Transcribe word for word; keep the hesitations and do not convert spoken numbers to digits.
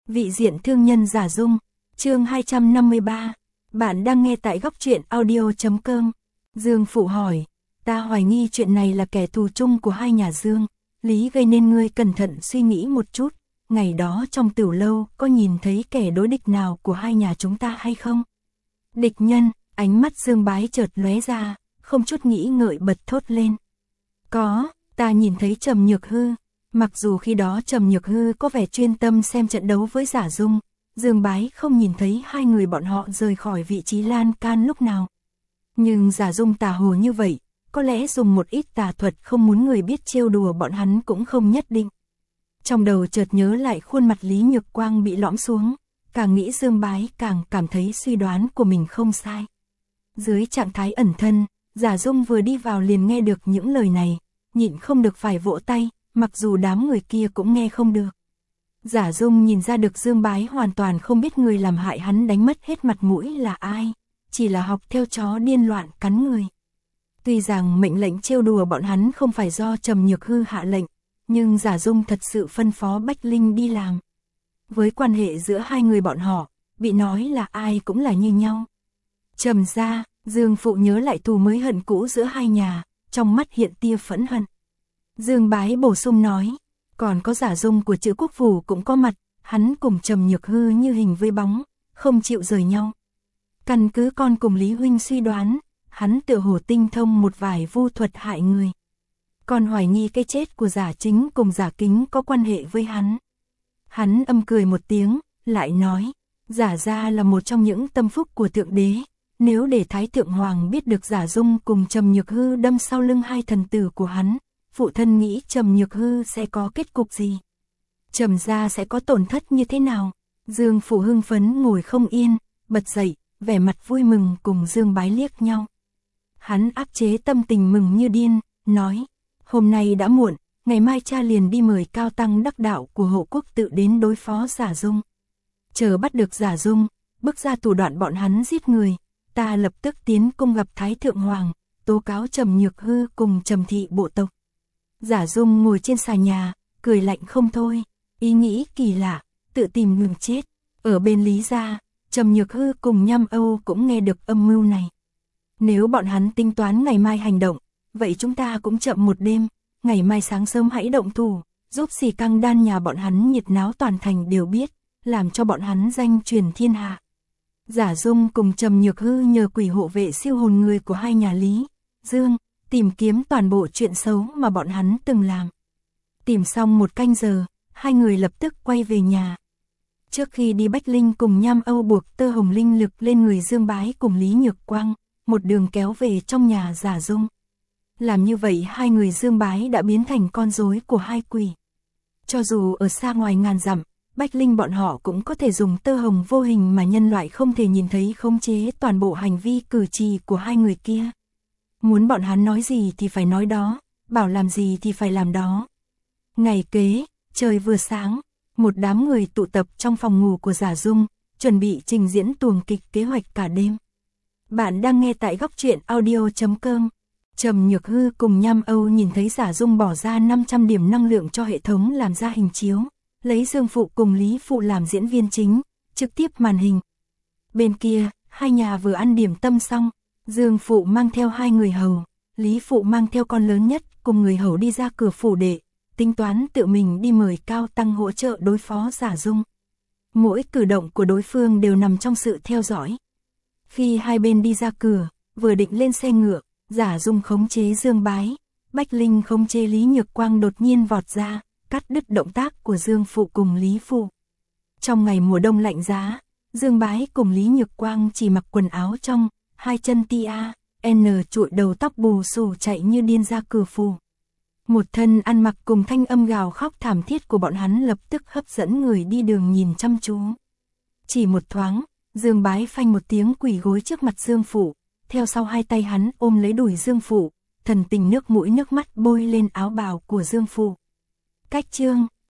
Vị diện thương nhân giả dung, chương hai trăm năm mươi ba. Bạn đang nghe tại góc truyện audio chấm com. Dương Phụ hỏi, ta hoài nghi chuyện này là kẻ thù chung của hai nhà Dương, lý gây nên ngươi cẩn thận suy nghĩ một chút, ngày đó trong tiểu lâu có nhìn thấy kẻ đối địch nào của hai nhà chúng ta hay không? Địch nhân, ánh mắt Dương Bái chợt lóe ra, không chút nghĩ ngợi bật thốt lên. Có, ta nhìn thấy Trầm Nhược Hư. Mặc dù khi đó Trầm Nhược Hư có vẻ chuyên tâm xem trận đấu với Giả Dung, Dương Bái không nhìn thấy hai người bọn họ rời khỏi vị trí lan can lúc nào. Nhưng Giả Dung tà hồ như vậy, có lẽ dùng một ít tà thuật không muốn người biết trêu đùa bọn hắn cũng không nhất định. Trong đầu chợt nhớ lại khuôn mặt Lý Nhược Quang bị lõm xuống, càng nghĩ Dương Bái càng cảm thấy suy đoán của mình không sai. Dưới trạng thái ẩn thân, Giả Dung vừa đi vào liền nghe được những lời này, nhịn không được phải vỗ tay, mặc dù đám người kia cũng nghe không được. Giả Dung nhìn ra được Dương Bái hoàn toàn không biết người làm hại hắn đánh mất hết mặt mũi là ai, chỉ là học theo chó điên loạn cắn người. Tuy rằng mệnh lệnh trêu đùa bọn hắn không phải do Trầm Nhược Hư hạ lệnh, nhưng Giả Dung thật sự phân phó Bách Linh đi làm. Với quan hệ giữa hai người bọn họ, bị nói là ai cũng là như nhau. Trầm gia, Dương Phụ nhớ lại thù mới hận cũ giữa hai nhà, trong mắt hiện tia phẫn hận. Dương Bái bổ sung nói, còn có Giả Dung của chữ Quốc Phủ cũng có mặt, hắn cùng Trầm Nhược Hư như hình với bóng, không chịu rời nhau. Căn cứ con cùng Lý Huynh suy đoán, hắn tựa hồ tinh thông một vài vu thuật hại người. Còn hoài nghi cái chết của Giả Chính cùng Giả Kính có quan hệ với hắn. Hắn âm cười một tiếng, lại nói, Giả gia là một trong những tâm phúc của Thượng Đế. Nếu để Thái Thượng Hoàng biết được Giả Dung cùng Trầm Nhược Hư đâm sau lưng hai thần tử của hắn, phụ thân nghĩ Trầm Nhược Hư sẽ có kết cục gì? Trầm gia sẽ có tổn thất như thế nào? Dương Phủ hưng phấn ngồi không yên, bật dậy, vẻ mặt vui mừng cùng Dương Bái liếc nhau. Hắn áp chế tâm tình mừng như điên, nói, hôm nay đã muộn, ngày mai cha liền đi mời cao tăng đắc đạo của hộ quốc tự đến đối phó Giả Dung. Chờ bắt được Giả Dung, bước ra thủ đoạn bọn hắn giết người, ta lập tức tiến cung gặp Thái Thượng Hoàng, tố cáo Trầm Nhược Hư cùng Trầm thị bộ tộc. Giả Dung ngồi trên xà nhà, cười lạnh không thôi, ý nghĩ kỳ lạ, tự tìm đường chết. Ở bên Lý gia, Trầm Nhược Hư cùng Nham Âu cũng nghe được âm mưu này. Nếu bọn hắn tính toán ngày mai hành động, vậy chúng ta cũng chậm một đêm, ngày mai sáng sớm hãy động thủ, giúp xì căng đan nhà bọn hắn nhiệt náo toàn thành đều biết, làm cho bọn hắn danh truyền thiên hạ. Giả Dung cùng Trầm Nhược Hư nhờ quỷ hộ vệ siêu hồn người của hai nhà Lý, Dương, tìm kiếm toàn bộ chuyện xấu mà bọn hắn từng làm. Tìm xong một canh giờ, hai người lập tức quay về nhà. Trước khi đi Bách Linh cùng Nham Âu buộc tơ hồng linh lực lên người Dương Bái cùng Lý Nhược Quang, một đường kéo về trong nhà Giả Dung. Làm như vậy hai người Dương Bái đã biến thành con rối của hai quỷ. Cho dù ở xa ngoài ngàn dặm, Bách Linh bọn họ cũng có thể dùng tơ hồng vô hình mà nhân loại không thể nhìn thấy khống chế toàn bộ hành vi cử chỉ của hai người kia. Muốn bọn hắn nói gì thì phải nói đó, bảo làm gì thì phải làm đó. Ngày kế, trời vừa sáng, một đám người tụ tập trong phòng ngủ của Giả Dung, chuẩn bị trình diễn tuồng kịch kế hoạch cả đêm. Bạn đang nghe tại góc truyện audio chấm com. Trầm Nhược Hư cùng Nham Âu nhìn thấy Giả Dung bỏ ra năm trăm điểm năng lượng cho hệ thống làm ra hình chiếu, lấy Dương Phụ cùng Lý Phụ làm diễn viên chính, trực tiếp màn hình. Bên kia, hai nhà vừa ăn điểm tâm xong, Dương Phụ mang theo hai người hầu, Lý Phụ mang theo con lớn nhất cùng người hầu đi ra cửa phủ đệ, tính toán tự mình đi mời cao tăng hỗ trợ đối phó Giả Dung. Mỗi cử động của đối phương đều nằm trong sự theo dõi. Khi hai bên đi ra cửa, vừa định lên xe ngựa, Giả Dung khống chế Dương Bái, Bách Linh khống chế Lý Nhược Quang đột nhiên vọt ra, cắt đứt động tác của Dương Phụ cùng Lý Phụ. Trong ngày mùa đông lạnh giá, Dương Bái cùng Lý Nhược Quang chỉ mặc quần áo trong, hai chân tia, N trụi đầu tóc bù xù chạy như điên ra cửa phủ. Một thân ăn mặc cùng thanh âm gào khóc thảm thiết của bọn hắn lập tức hấp dẫn người đi đường nhìn chăm chú. Chỉ một thoáng, Dương Bái phanh một tiếng quỳ gối trước mặt Dương Phụ, theo sau hai tay hắn ôm lấy đùi Dương Phụ, thần tình nước mũi nước mắt bôi lên áo bào của Dương Phụ. Cách chương